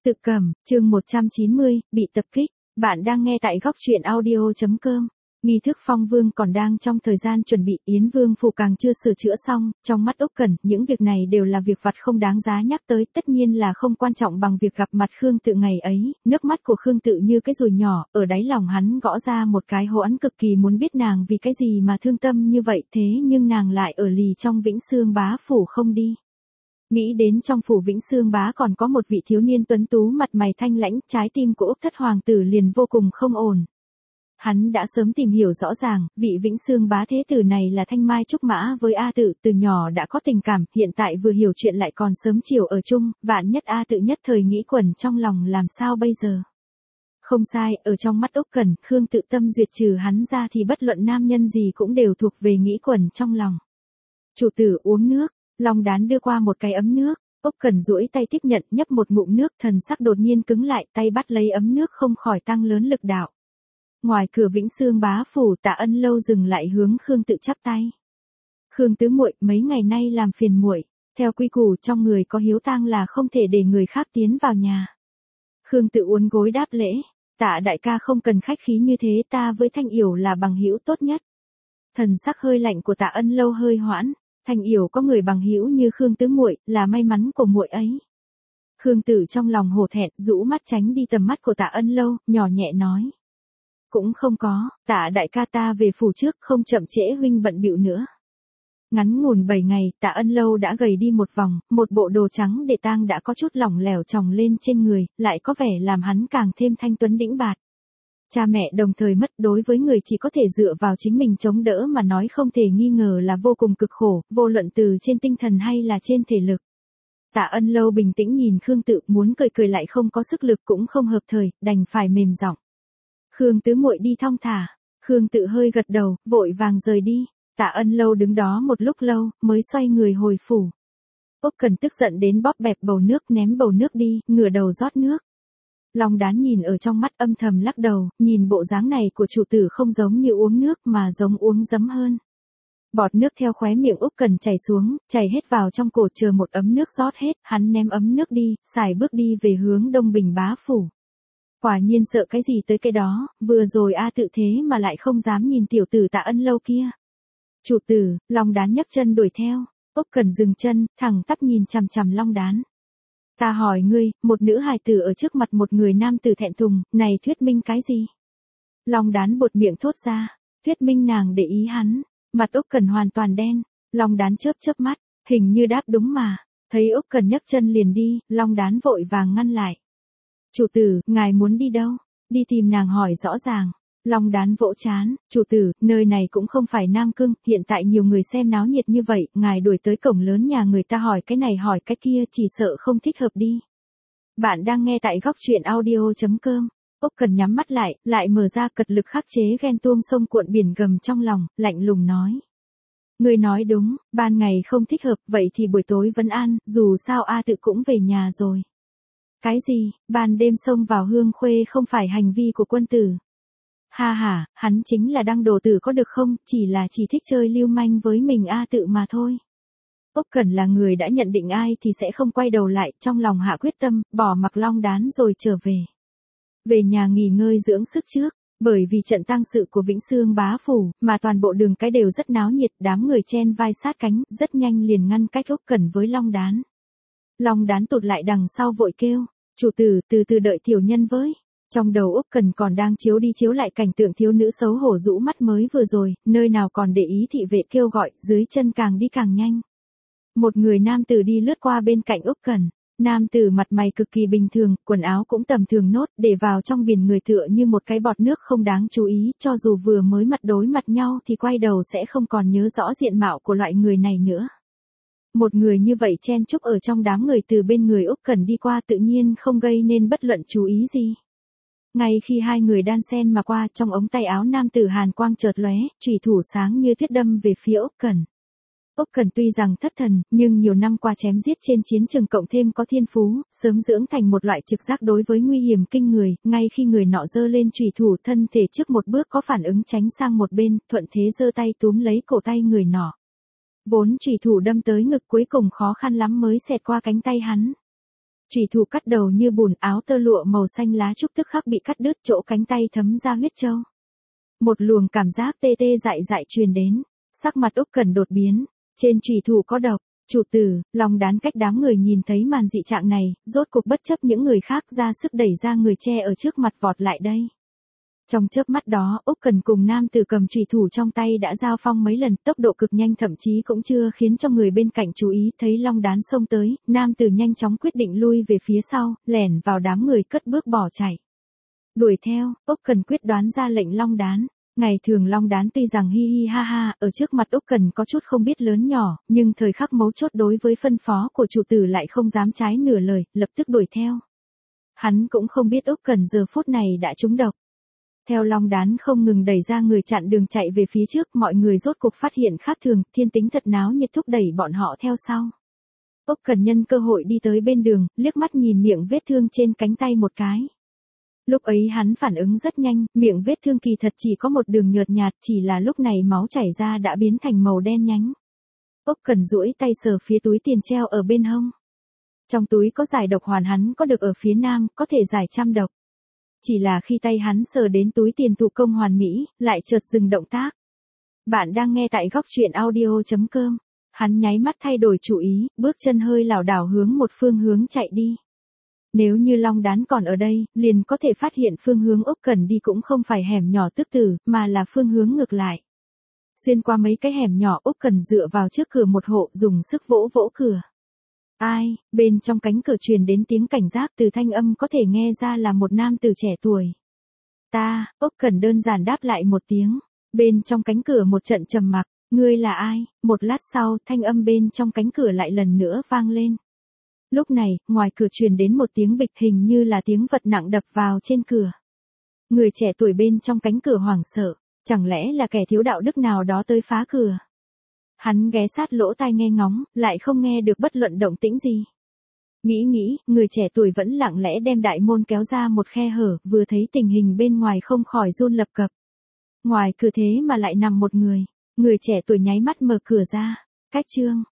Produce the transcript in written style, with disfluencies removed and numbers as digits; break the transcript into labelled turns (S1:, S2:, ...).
S1: Tự Cầm, chương 190, bị tập kích. Bạn đang nghe tại góc truyện audio.com. Nghi thức phong vương còn đang trong thời gian chuẩn bị, Yến Vương phủ càng chưa sửa chữa xong, trong mắt Úc Cẩn, những việc này đều là việc vặt không đáng giá nhắc tới, tất nhiên là không quan trọng bằng việc gặp mặt Khương Tự ngày ấy. Nước mắt của Khương Tự như cái dùi nhỏ, ở đáy lòng hắn gõ ra một cái hố ẵn, cực kỳ muốn biết nàng vì cái gì mà thương tâm như vậy, thế nhưng nàng lại ở lì trong Vĩnh Xương Bá phủ không đi. Nghĩ đến trong phủ Vĩnh Xương Bá còn có một vị thiếu niên tuấn tú mặt mày thanh lãnh, trái tim của Úc thất hoàng tử liền vô cùng không ổn. Hắn đã sớm tìm hiểu rõ ràng, vị Vĩnh Xương Bá thế tử này là thanh mai trúc mã với A Tự, từ nhỏ đã có tình cảm, hiện tại vừa hiểu chuyện lại còn sớm chiều ở chung, vạn nhất A Tự nhất thời nghĩ quẩn trong lòng làm sao bây giờ. Không sai, ở trong mắt Úc Cẩn, Khương Tự tâm duyệt trừ hắn ra thì bất luận nam nhân gì cũng đều thuộc về nghĩ quẩn trong lòng. Chủ tử uống nước. Long Đán đưa qua một cái ấm nước, Úc Cẩn duỗi tay tiếp nhận, nhấp một ngụm nước, thần sắc đột nhiên cứng lại, tay bắt lấy ấm nước không khỏi tăng lớn lực đạo. Ngoài cửa Vĩnh Xương Bá phủ, Tạ Ân Lâu dừng lại hướng Khương Tự chắp tay. "Khương tứ muội, mấy ngày nay làm phiền muội, theo quy củ trong người có hiếu tang là không thể để người khác tiến vào nhà." Khương Tự uốn gối đáp lễ, "Tạ đại ca không cần khách khí như thế, ta với Thanh Yểu là bằng hữu tốt nhất." Thần sắc hơi lạnh của Tạ Ân Lâu hơi hoãn. Thanh Yểu có người bằng hữu như Khương tứ muội, là may mắn của muội ấy. Khương Tự trong lòng hổ thẹn, rũ mắt tránh đi tầm mắt của Tạ Ân Lâu, nhỏ nhẹ nói: "Cũng không có, Tạ đại ca ta về phủ trước, không chậm trễ huynh bận bịu nữa." Ngắn ngủn 7 ngày, Tạ Ân Lâu đã gầy đi một vòng, một bộ đồ trắng để tang đã có chút lỏng lẻo chồng lên trên người, lại có vẻ làm hắn càng thêm thanh tuấn đĩnh bạt. Cha mẹ đồng thời mất, đối với người chỉ có thể dựa vào chính mình chống đỡ mà nói không thể nghi ngờ là vô cùng cực khổ, vô luận từ trên tinh thần hay là trên thể lực. Tạ Ân Lâu bình tĩnh nhìn Khương Tự, muốn cười cười lại không có sức lực cũng không hợp thời, đành phải mềm giọng: "Khương tứ muội đi thong thả." Khương Tự hơi gật đầu, vội vàng rời đi. Tạ Ân Lâu đứng đó một lúc lâu, mới xoay người hồi phủ. Úc Cẩn tức giận đến bóp bẹp bầu nước, ném bầu nước đi, ngửa đầu rót nước. Long Đán nhìn ở trong mắt âm thầm lắc đầu, nhìn bộ dáng này của chủ tử không giống như uống nước mà giống uống giấm hơn. Bọt nước theo khóe miệng Úc Cẩn chảy xuống, chảy hết vào trong cổ, chờ một ấm nước rót hết, hắn ném ấm nước đi, xài bước đi về hướng Đông Bình Bá phủ. Quả nhiên sợ cái gì tới cái đó, vừa rồi A Tự thế mà lại không dám nhìn tiểu tử Tạ Ân Lâu kia. "Chủ tử." Long Đán nhấc chân đuổi theo. Úc Cẩn dừng chân, thẳng tắp nhìn chằm chằm Long Đán. "Ta hỏi ngươi, một nữ hài tử ở trước mặt một người nam tử thẹn thùng, này thuyết minh cái gì?" Long Đán buột miệng thốt ra: "Thuyết minh nàng để ý hắn." Mặt Úc Cẩn hoàn toàn đen. Long Đán chớp chớp mắt, hình như đáp đúng mà. Thấy Úc Cẩn nhấc chân liền đi, Long Đán vội vàng ngăn lại. "Chủ tử, ngài muốn đi đâu?" "Đi tìm nàng hỏi rõ ràng." Long Đán vỗ trán: "Chủ tử, nơi này cũng không phải Nam Cương, hiện tại nhiều người xem náo nhiệt như vậy, ngài đuổi tới cổng lớn nhà người ta hỏi cái này hỏi cái kia, chỉ sợ không thích hợp đi." Bạn đang nghe tại góc truyện audio.com. Úc Cẩn nhắm mắt lại mở ra, cật lực khắc chế ghen tuông sông cuộn biển gầm trong lòng, lạnh lùng nói: "Ngươi nói đúng, ban ngày không thích hợp, vậy thì buổi tối vẫn an, dù sao A Tự cũng về nhà rồi." "Cái gì, ban đêm xông vào hương khuê không phải hành vi của quân tử?" "Ha ha, hắn chính là đăng đồ tử có được không, chỉ thích chơi lưu manh với mình A Tự mà thôi." Úc Cẩn là người đã nhận định ai thì sẽ không quay đầu lại, trong lòng hạ quyết tâm, bỏ mặc Long Đán rồi trở về. Về nhà nghỉ ngơi dưỡng sức trước, bởi vì trận tang sự của Vĩnh Xương Bá phủ, mà toàn bộ đường cái đều rất náo nhiệt, đám người chen vai sát cánh, rất nhanh liền ngăn cách Úc Cẩn với Long Đán. Long Đán tụt lại đằng sau vội kêu: "Chủ tử, từ từ đợi tiểu nhân với." Trong đầu Úc Cẩn còn đang chiếu đi chiếu lại cảnh tượng thiếu nữ xấu hổ rũ mắt mới vừa rồi, nơi nào còn để ý thị vệ kêu gọi, dưới chân càng đi càng nhanh. Một người nam tử đi lướt qua bên cạnh Úc Cẩn. Nam tử mặt mày cực kỳ bình thường, quần áo cũng tầm thường nốt, để vào trong biển người tựa như một cái bọt nước không đáng chú ý, cho dù vừa mới mặt đối mặt nhau thì quay đầu sẽ không còn nhớ rõ diện mạo của loại người này nữa. Một người như vậy chen chúc ở trong đám người từ bên người Úc Cẩn đi qua tự nhiên không gây nên bất luận chú ý gì. Ngay khi hai người đan xen mà qua, trong ống tay áo nam tử hàn quang chợt lóe, chủy thủ sáng như tuyết đâm về phía Úc Cẩn. Úc Cẩn tuy rằng thất thần, nhưng nhiều năm qua chém giết trên chiến trường cộng thêm có thiên phú, sớm dưỡng thành một loại trực giác đối với nguy hiểm kinh người, ngay khi người nọ giơ lên chủy thủ, thân thể trước một bước có phản ứng tránh sang một bên, thuận thế giơ tay túm lấy cổ tay người nọ. Vốn chủy thủ đâm tới ngực cuối cùng khó khăn lắm mới xẹt qua cánh tay hắn. Chủy thủ cắt đầu như bùn, áo tơ lụa màu xanh lá trúc tức khắc bị cắt đứt, chỗ cánh tay thấm ra huyết trâu. Một luồng cảm giác tê tê dại dại truyền đến, sắc mặt Úc Cẩn đột biến, trên chủy thủ có độc. Chủ tử, Long Đán cách đám người nhìn thấy màn dị trạng này, rốt cuộc bất chấp những người khác ra sức đẩy ra người che ở trước mặt vọt lại đây. Trong chớp mắt đó, Úc Cẩn cùng nam tử cầm chủy thủ trong tay đã giao phong mấy lần, tốc độ cực nhanh thậm chí cũng chưa khiến cho người bên cạnh chú ý, thấy Long Đán xông tới, nam tử nhanh chóng quyết định lui về phía sau, lẻn vào đám người cất bước bỏ chạy. Đuổi theo, Úc Cẩn quyết đoán ra lệnh Long Đán. Ngày thường Long Đán tuy rằng hi hi ha ha, ở trước mặt Úc Cẩn có chút không biết lớn nhỏ, nhưng thời khắc mấu chốt đối với phân phó của chủ tử lại không dám trái nửa lời, lập tức đuổi theo. Hắn cũng không biết Úc Cẩn giờ phút này đã trúng độc. Theo Long Đán không ngừng đẩy ra người chặn đường chạy về phía trước, mọi người rốt cuộc phát hiện khác thường, thiên tính thật náo nhiệt thúc đẩy bọn họ theo sau. Úc Cẩn nhân cơ hội đi tới bên đường, liếc mắt nhìn miệng vết thương trên cánh tay một cái. Lúc ấy hắn phản ứng rất nhanh, miệng vết thương kỳ thật chỉ có một đường nhợt nhạt, chỉ là lúc này máu chảy ra đã biến thành màu đen nhánh. Úc Cẩn duỗi tay sờ phía túi tiền treo ở bên hông. Trong túi có giải độc hoàn hắn có được ở phía nam, có thể giải trăm độc. Chỉ là khi tay hắn sờ đến túi tiền thủ công hoàn mỹ, lại chợt dừng động tác. Bạn đang nghe tại góc truyện audio.com. Hắn nháy mắt thay đổi chủ ý, bước chân hơi lảo đảo hướng một phương hướng chạy đi. Nếu như Long Đán còn ở đây, liền có thể phát hiện phương hướng Úc Cẩn đi cũng không phải hẻm nhỏ tức tử, mà là phương hướng ngược lại. Xuyên qua mấy cái hẻm nhỏ, Úc Cẩn dựa vào trước cửa một hộ, dùng sức vỗ vỗ cửa. Ai, bên trong cánh cửa truyền đến tiếng cảnh giác, từ thanh âm có thể nghe ra là một nam tử trẻ tuổi. Ta, Úc Cẩn đơn giản đáp lại một tiếng. Bên trong cánh cửa một trận trầm mặc, ngươi là ai? Một lát sau, thanh âm bên trong cánh cửa lại lần nữa vang lên. Lúc này, ngoài cửa truyền đến một tiếng bịch, hình như là tiếng vật nặng đập vào trên cửa. Người trẻ tuổi bên trong cánh cửa hoảng sợ, chẳng lẽ là kẻ thiếu đạo đức nào đó tới phá cửa. Hắn ghé sát lỗ tai nghe ngóng, lại không nghe được bất luận động tĩnh gì. Nghĩ, người trẻ tuổi vẫn lặng lẽ đem đại môn kéo ra một khe hở, vừa thấy tình hình bên ngoài không khỏi run lập cập. Ngoài cửa thế mà lại nằm một người. Người trẻ tuổi nháy mắt mở cửa ra. Cách chương.